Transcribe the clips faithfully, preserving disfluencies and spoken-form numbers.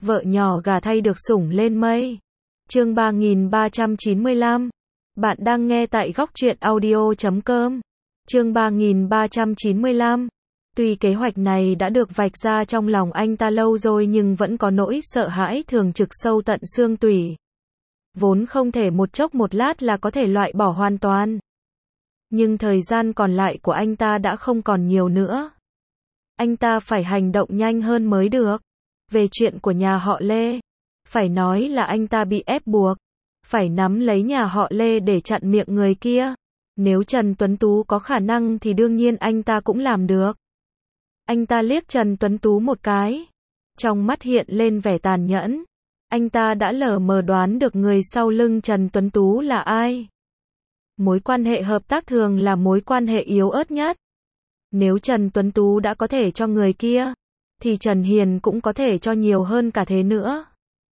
Vợ nhỏ gà thay được sủng lên mây. Chương ba nghìn ba trăm chín mươi lăm. Bạn đang nghe tại góc truyện audio chấm com. Chương ba nghìn ba trăm chín mươi lăm. Tuy kế hoạch này đã được vạch ra trong lòng anh ta lâu rồi nhưng vẫn có nỗi sợ hãi thường trực sâu tận xương tủy. Vốn không thể một chốc một lát là có thể loại bỏ hoàn toàn. Nhưng thời gian còn lại của anh ta đã không còn nhiều nữa. Anh ta phải hành động nhanh hơn mới được. Về chuyện của nhà họ Lê, phải nói là anh ta bị ép buộc, phải nắm lấy nhà họ Lê để chặn miệng người kia. Nếu Trần Tuấn Tú có khả năng thì đương nhiên anh ta cũng làm được. Anh ta liếc Trần Tuấn Tú một cái, trong mắt hiện lên vẻ tàn nhẫn. Anh ta đã lờ mờ đoán được người sau lưng Trần Tuấn Tú là ai. Mối quan hệ hợp tác thường là mối quan hệ yếu ớt nhất. Nếu Trần Tuấn Tú đã có thể cho người kia, thì Trần Hiền cũng có thể cho nhiều hơn cả thế nữa.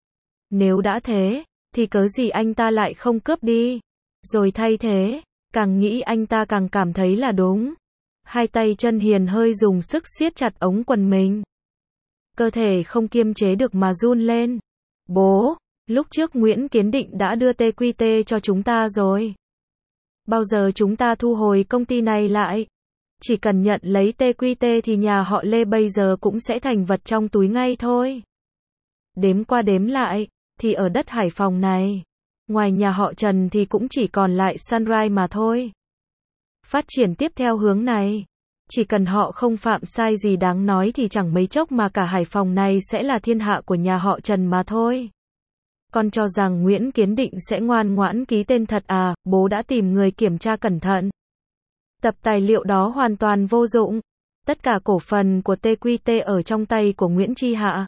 Nếu đã thế, thì cớ gì anh ta lại không cướp đi, rồi thay thế. Càng nghĩ anh ta càng cảm thấy là đúng. Hai tay Trần Hiền hơi dùng sức siết chặt ống quần mình. Cơ thể không kiềm chế được mà run lên. Bố, lúc trước Nguyễn Kiến Định đã đưa tê quy tê cho chúng ta rồi. Bao giờ chúng ta thu hồi công ty này lại? Chỉ cần nhận lấy tê quy tê thì nhà họ Lê bây giờ cũng sẽ thành vật trong túi ngay thôi. Đếm qua đếm lại, thì ở đất Hải Phòng này, ngoài nhà họ Trần thì cũng chỉ còn lại Sunrise mà thôi. Phát triển tiếp theo hướng này, chỉ cần họ không phạm sai gì đáng nói thì chẳng mấy chốc mà cả Hải Phòng này sẽ là thiên hạ của nhà họ Trần mà thôi. Con cho rằng Nguyễn Kiến Định sẽ ngoan ngoãn ký tên thật à? Bố đã tìm người kiểm tra cẩn thận. Tập tài liệu đó hoàn toàn vô dụng. Tất cả cổ phần của tê quy tê ở trong tay của Nguyễn Chi Hạ.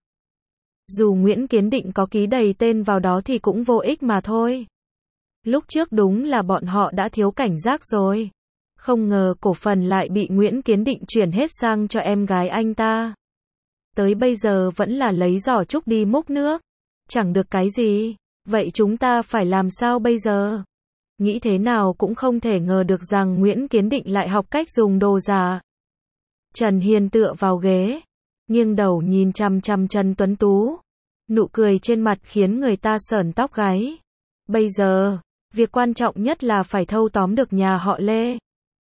Dù Nguyễn Kiến Định có ký đầy tên vào đó thì cũng vô ích mà thôi. Lúc trước đúng là bọn họ đã thiếu cảnh giác rồi. Không ngờ cổ phần lại bị Nguyễn Kiến Định chuyển hết sang cho em gái anh ta. Tới bây giờ vẫn là lấy giỏ trúc đi múc nước. Chẳng được cái gì. Vậy chúng ta phải làm sao bây giờ? Nghĩ thế nào cũng không thể ngờ được rằng Nguyễn Kiến Định lại học cách dùng đồ giả. Trần Hiền tựa vào ghế, nghiêng đầu nhìn chằm chằm Trần Tuấn Tú. Nụ cười trên mặt khiến người ta sởn tóc gáy. Bây giờ, việc quan trọng nhất là phải thâu tóm được nhà họ Lê.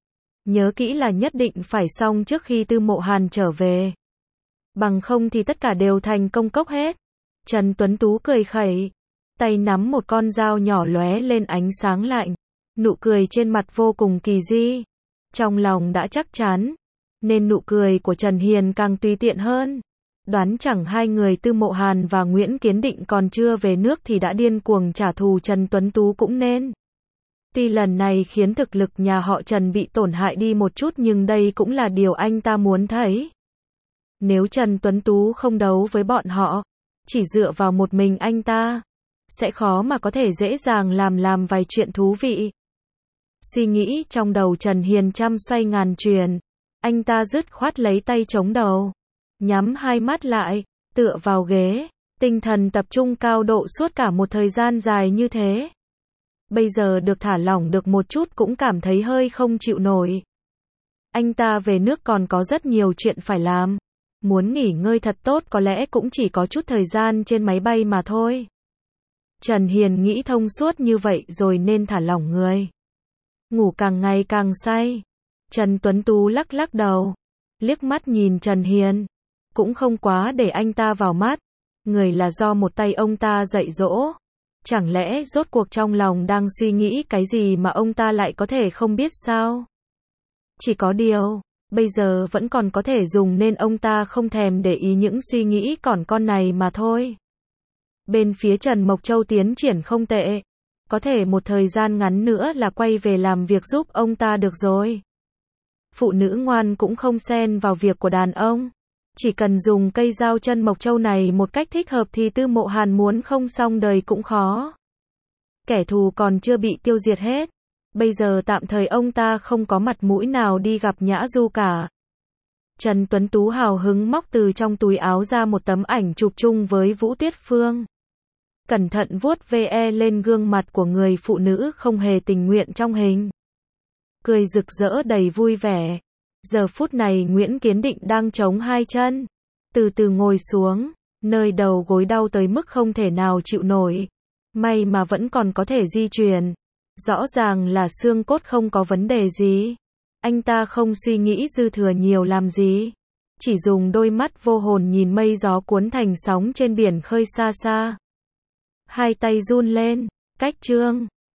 Nhớ kỹ là nhất định phải xong trước khi Tư Mộ Hàn trở về. Bằng không thì tất cả đều thành công cốc hết. Trần Tuấn Tú cười khẩy, tay nắm một con dao nhỏ lóe lên ánh sáng lạnh. Nụ cười trên mặt vô cùng kỳ dị. Trong lòng đã chắc chắn, nên nụ cười của Trần Hiền càng tùy tiện hơn. Đoán chẳng hai người Tư Mộ Hàn và Nguyễn Kiến Định còn chưa về nước thì đã điên cuồng trả thù Trần Tuấn Tú cũng nên. Tuy lần này khiến thực lực nhà họ Trần bị tổn hại đi một chút nhưng đây cũng là điều anh ta muốn thấy. Nếu Trần Tuấn Tú không đấu với bọn họ, chỉ dựa vào một mình anh ta, sẽ khó mà có thể dễ dàng làm làm vài chuyện thú vị. Suy nghĩ trong đầu Trần Hiền trăm xoay ngàn chuyển. Anh ta dứt khoát lấy tay chống đầu, nhắm hai mắt lại, tựa vào ghế, tinh thần tập trung cao độ suốt cả một thời gian dài như thế. Bây giờ được thả lỏng được một chút cũng cảm thấy hơi không chịu nổi. Anh ta về nước còn có rất nhiều chuyện phải làm. Muốn nghỉ ngơi thật tốt có lẽ cũng chỉ có chút thời gian trên máy bay mà thôi. Trần Hiền nghĩ thông suốt như vậy rồi nên thả lỏng người. Ngủ càng ngày càng say. Trần Tuấn Tú lắc lắc đầu, liếc mắt nhìn Trần Hiền, cũng không quá để anh ta vào mắt. Người là do một tay ông ta dạy dỗ. Chẳng lẽ rốt cuộc trong lòng đang suy nghĩ cái gì mà ông ta lại có thể không biết sao? Chỉ có điều, bây giờ vẫn còn có thể dùng nên ông ta không thèm để ý những suy nghĩ còn con này mà thôi. Bên phía Trần Mộc Châu tiến triển không tệ. Có thể một thời gian ngắn nữa là quay về làm việc giúp ông ta được rồi. Phụ nữ ngoan cũng không xen vào việc của đàn ông. Chỉ cần dùng cây dao Trân Mộc Châu này một cách thích hợp thì Tư Mộ Hàn muốn không xong đời cũng khó. Kẻ thù còn chưa bị tiêu diệt hết. Bây giờ tạm thời ông ta không có mặt mũi nào đi gặp Nhã Du cả. Trần Tuấn Tú hào hứng móc từ trong túi áo ra một tấm ảnh chụp chung với Vũ Tuyết Phương. Cẩn thận vuốt ve lên gương mặt của người phụ nữ không hề tình nguyện trong hình. Cười rực rỡ đầy vui vẻ. Giờ phút này Nguyễn Kiến Định đang chống hai chân, từ từ ngồi xuống, Nơi đầu gối đau tới mức không thể nào chịu nổi. May mà vẫn còn có thể di chuyển. Rõ ràng là xương cốt không có vấn đề gì. Anh ta không suy nghĩ dư thừa nhiều làm gì. Chỉ dùng đôi mắt vô hồn nhìn mây gió cuốn thành sóng trên biển khơi xa xa. Hai tay run lên. Cách chương